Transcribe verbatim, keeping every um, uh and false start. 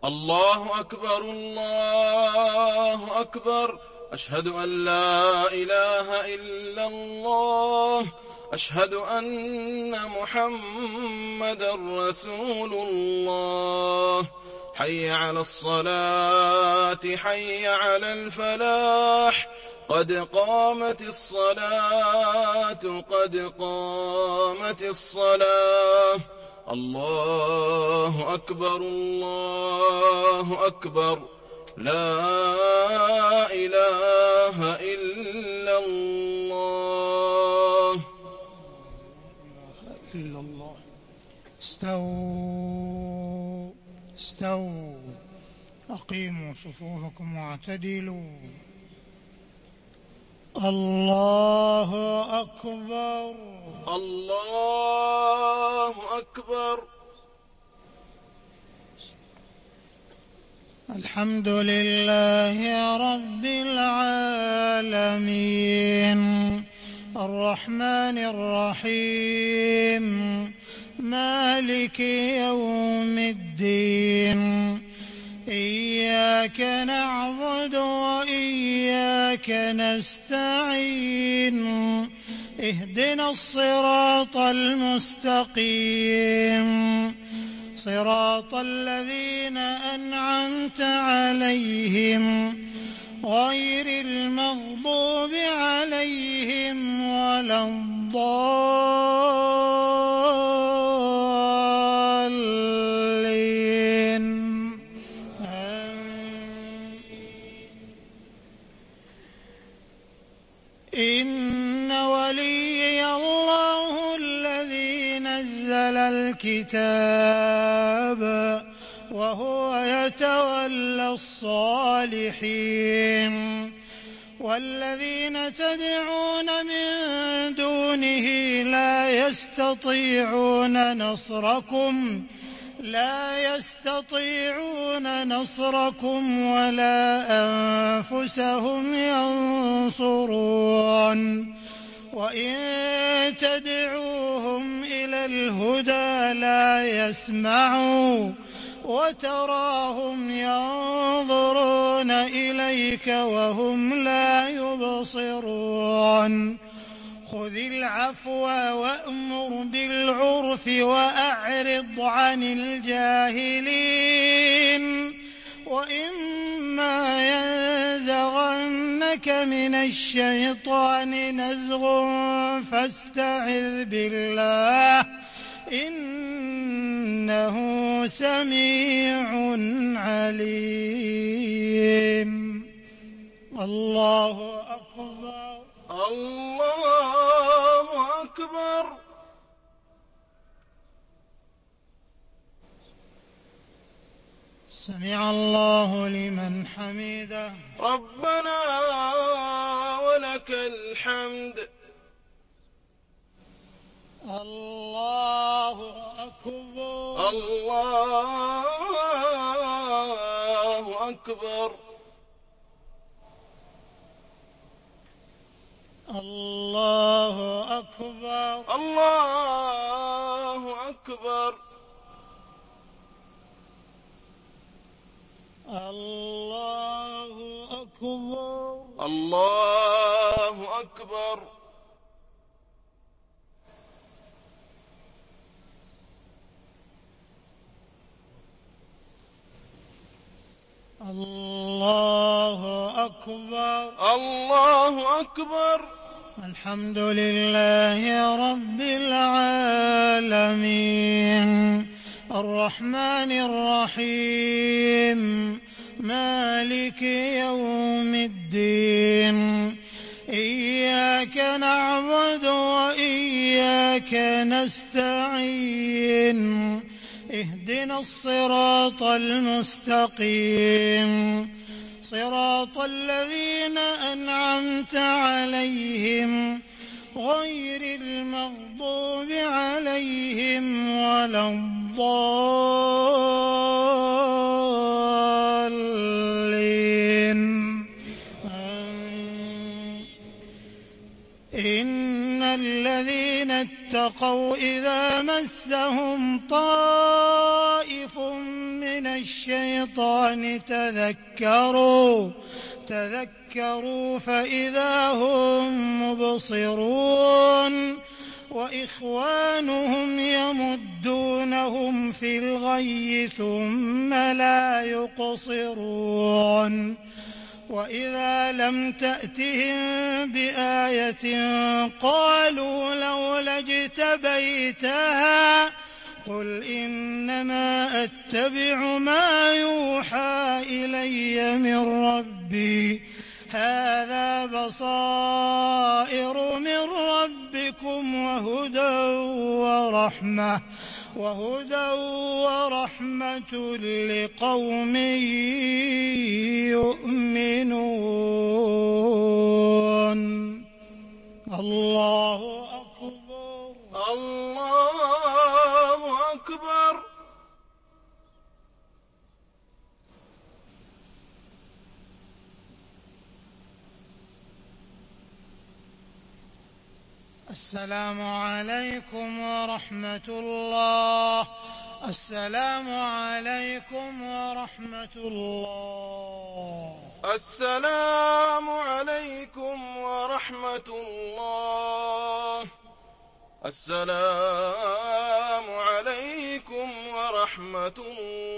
الله أكبر الله أكبر. أشهد أن لا إله إلا الله. أشهد أن محمدًا رسول الله. حي على الصلاة حي على الفلاح. قد قامت الصلاة قد قامت الصلاة. الله أكبر الله أكبر. لا إله إلا الله. إلا الله. استووا استووا أقيموا صفوفكم واعتدلوا. الله أكبر الله أكبر. الحمد لله رب العالمين الرحمن الرحيم مالك يوم الدين. إياك نعبد وإياك نستعين. اهدنا الصراط المستقيم صراط الذين أنعمت عليهم غير المغضوب عليهم ولا الضالين. إن وليي الله الذي نزل الكتاب وهو يتولى الصالحين. والذين تدعون من دونه لا يستطيعون نصركم لا يستطيعون نصركم ولا أنفسهم ينصرون. وإن تدعوهم إلى الهدى لا يسمعوا وتراهم ينظرون إليك وهم لا يبصرون. خذ العفو وأمر بالعرف وأعرض عن الجاهلين. وإما ينزغنك من الشيطان نزغ فاستعذ بالله إنه سميع عليم. الله أكبر الله أكبر. سمع الله لمن حمده. ربنا ولك الحمد. الله أكبر الله أكبر. الله أكبر الله أكبر. الله أكبر الله أكبر. الله أكبر الله أكبر. الحمد لله رب العالمين الرحمن الرحيم مالك يوم الدين. إياك نعبد وإياك نستعين. اهدنا الصراط المستقيم صراط الذين أنعمت عليهم غير المغضوب عليهم ولا الضالين. إن الذين اتقوا إذا مسهم طائف من الشيطان تذكروا تذكروا فإذا هم مبصرون وإخوانهم يمدونهم في الغي ثم لا يقصرون وإذا لم تأتهم بآية قالوا لولا اجتبيتها قل إنما أتبع ما يوحى إلي من ربي هذا بصائر من ربكم وهدى ورحمة وهدى ورحمة لقوم يؤمنون. الله أكبر. الله أكبر. السلام عليكم ورحمة الله. السلام عليكم ورحمة الله. السلام عليكم ورحمة الله. السلام عليكم ورحمة الله.